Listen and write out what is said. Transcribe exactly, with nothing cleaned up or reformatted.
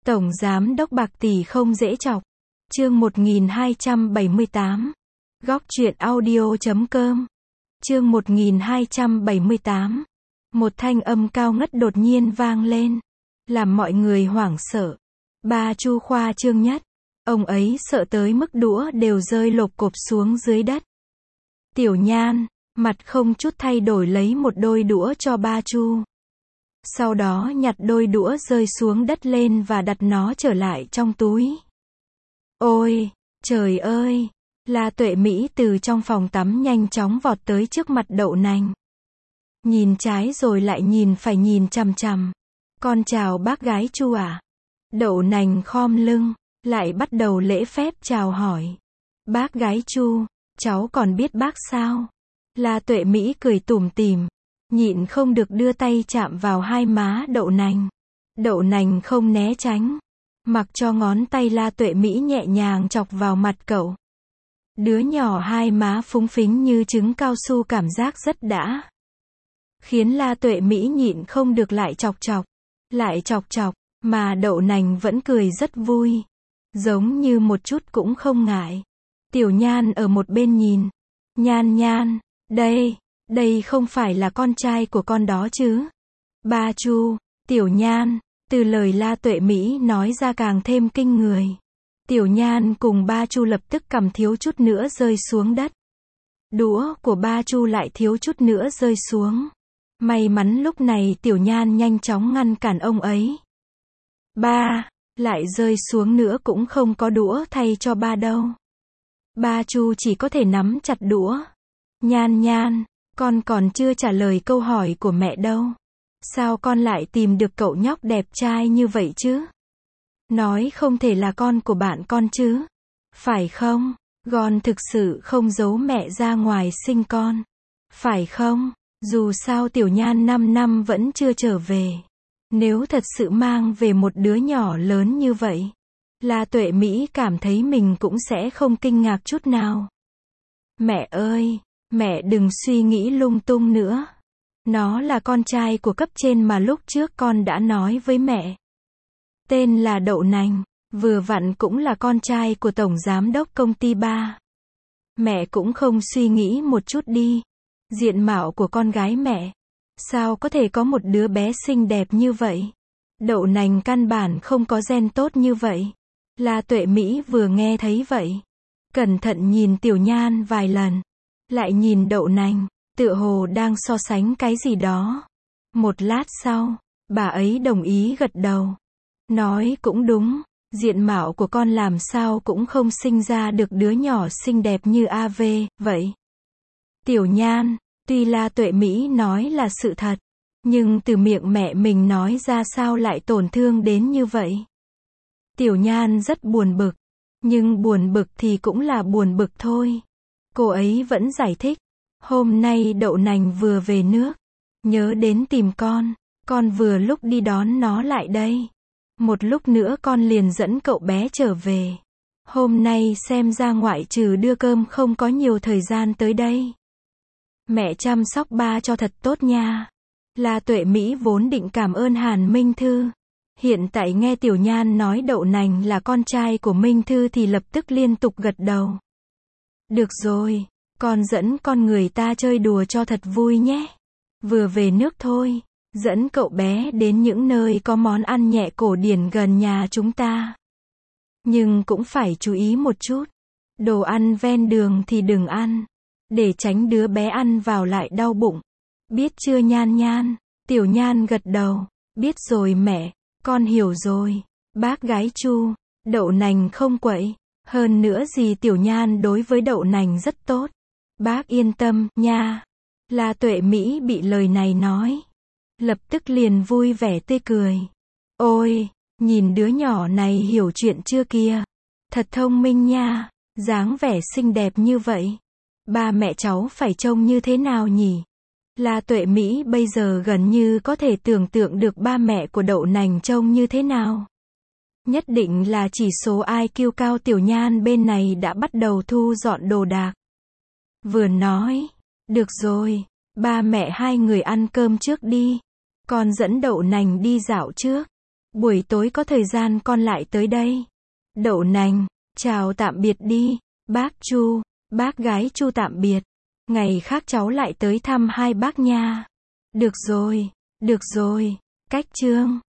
Tổng giám đốc bạc tỷ không dễ chọc. Chương một nghìn hai trăm bảy mươi tám. Góc truyện audio chấm com. Chương một nghìn hai trăm bảy mươi tám. Một thanh âm cao ngất đột nhiên vang lên, làm mọi người hoảng sợ. Ba Chu khoa trương nhất. Ông ấy sợ tới mức đũa đều rơi lộp cộp xuống dưới đất. Tiểu Nhan, mặt không chút thay đổi lấy một đôi đũa cho ba Chu. Sau đó nhặt đôi đũa rơi xuống đất lên và đặt nó trở lại trong túi. Ôi, trời ơi! La Tuệ Mỹ từ trong phòng tắm nhanh chóng vọt tới trước mặt Đậu Nành. Nhìn trái rồi lại nhìn phải nhìn chằm chằm. Con chào bác gái Chu à? Đậu Nành khom lưng, lại bắt đầu lễ phép chào hỏi. Bác gái Chu, cháu còn biết bác sao? La Tuệ Mỹ cười tủm tỉm, nhịn không được đưa tay chạm vào hai má Đậu Nành. Đậu Nành không né tránh, mặc cho ngón tay La Tuệ Mỹ nhẹ nhàng chọc vào mặt cậu. Đứa nhỏ hai má phúng phính như trứng cao su, cảm giác rất đã. Khiến La Tuệ Mỹ nhịn không được lại chọc chọc, lại chọc chọc, mà Đậu Nành vẫn cười rất vui, giống như một chút cũng không ngại. Tiểu Nhan ở một bên nhìn. Nhan Nhan, đây, đây không phải là con trai của con đó chứ? Ba Chu, Tiểu Nhan, từ lời La Tuệ Mỹ nói ra càng thêm kinh người. Tiểu Nhan cùng ba Chu lập tức cầm thiếu chút nữa rơi xuống đất. Đũa của ba Chu lại thiếu chút nữa rơi xuống. May mắn lúc này Tiểu Nhan nhanh chóng ngăn cản ông ấy. Ba, lại rơi xuống nữa cũng không có đũa thay cho ba đâu. Ba Chu chỉ có thể nắm chặt đũa. Nhan Nhan, con còn chưa trả lời câu hỏi của mẹ đâu. Sao con lại tìm được cậu nhóc đẹp trai như vậy chứ? Nói không thể là con của bạn con chứ? Phải không? Con thực sự không giấu mẹ ra ngoài sinh con. Phải không? Dù sao Tiểu Nhan năm năm vẫn chưa trở về. Nếu thật sự mang về một đứa nhỏ lớn như vậy, La Tuệ Mỹ cảm thấy mình cũng sẽ không kinh ngạc chút nào. Mẹ ơi, mẹ đừng suy nghĩ lung tung nữa. Nó là con trai của cấp trên mà lúc trước con đã nói với mẹ. Tên là Đậu Nành, vừa vặn cũng là con trai của tổng giám đốc công ty ba. Mẹ cũng không suy nghĩ một chút đi. Diện mạo của con gái mẹ, sao có thể có một đứa bé xinh đẹp như vậy? Đậu Nành căn bản không có gen tốt như vậy. La Tuệ Mỹ vừa nghe thấy vậy, cẩn thận nhìn Tiểu Nhan vài lần, lại nhìn Đậu Nành, tựa hồ đang so sánh cái gì đó. Một lát sau, bà ấy đồng ý gật đầu. Nói cũng đúng, diện mạo của con làm sao cũng không sinh ra được đứa nhỏ xinh đẹp như a vê, vậy. Tiểu Nhan, tuy La Tuệ Mỹ nói là sự thật, nhưng từ miệng mẹ mình nói ra sao lại tổn thương đến như vậy. Tiểu Nhan rất buồn bực, nhưng buồn bực thì cũng là buồn bực thôi. Cô ấy vẫn giải thích, hôm nay Đậu Nành vừa về nước, nhớ đến tìm con, con vừa lúc đi đón nó lại đây. Một lúc nữa con liền dẫn cậu bé trở về. Hôm nay xem ra ngoại trừ đưa cơm không có nhiều thời gian tới đây. Mẹ chăm sóc ba cho thật tốt nha. La Tuệ Mỹ vốn định cảm ơn Hàn Minh Thư. Hiện tại nghe Tiểu Nhan nói Đậu Nành là con trai của Minh Thư thì lập tức liên tục gật đầu. Được rồi, con dẫn con người ta chơi đùa cho thật vui nhé. Vừa về nước thôi, dẫn cậu bé đến những nơi có món ăn nhẹ cổ điển gần nhà chúng ta. Nhưng cũng phải chú ý một chút. Đồ ăn ven đường thì đừng ăn, để tránh đứa bé ăn vào lại đau bụng. Biết chưa Nhan Nhan? Tiểu Nhan gật đầu. Biết rồi mẹ, con hiểu rồi. Bác gái Chu, Đậu Nành không quậy. Hơn nữa gì Tiểu Nhan đối với Đậu Nành rất tốt. Bác yên tâm, nha. La Tuệ Mỹ bị lời này nói, lập tức liền vui vẻ tươi cười. Ôi, nhìn đứa nhỏ này hiểu chuyện chưa kia. Thật thông minh nha, dáng vẻ xinh đẹp như vậy. Ba mẹ cháu phải trông như thế nào nhỉ? La Tuệ Mỹ bây giờ gần như có thể tưởng tượng được ba mẹ của Đậu Nành trông như thế nào. Nhất định là chỉ số i kiu cao. Tiểu Nhan bên này đã bắt đầu thu dọn đồ đạc. Vừa nói, được rồi, ba mẹ hai người ăn cơm trước đi. Con dẫn Đậu Nành đi dạo trước. Buổi tối có thời gian con lại tới đây. Đậu nành, chào tạm biệt đi. Bác Chu, bác gái Chu tạm biệt. Ngày khác cháu lại tới thăm hai bác nha. Được rồi, được rồi. Cách chương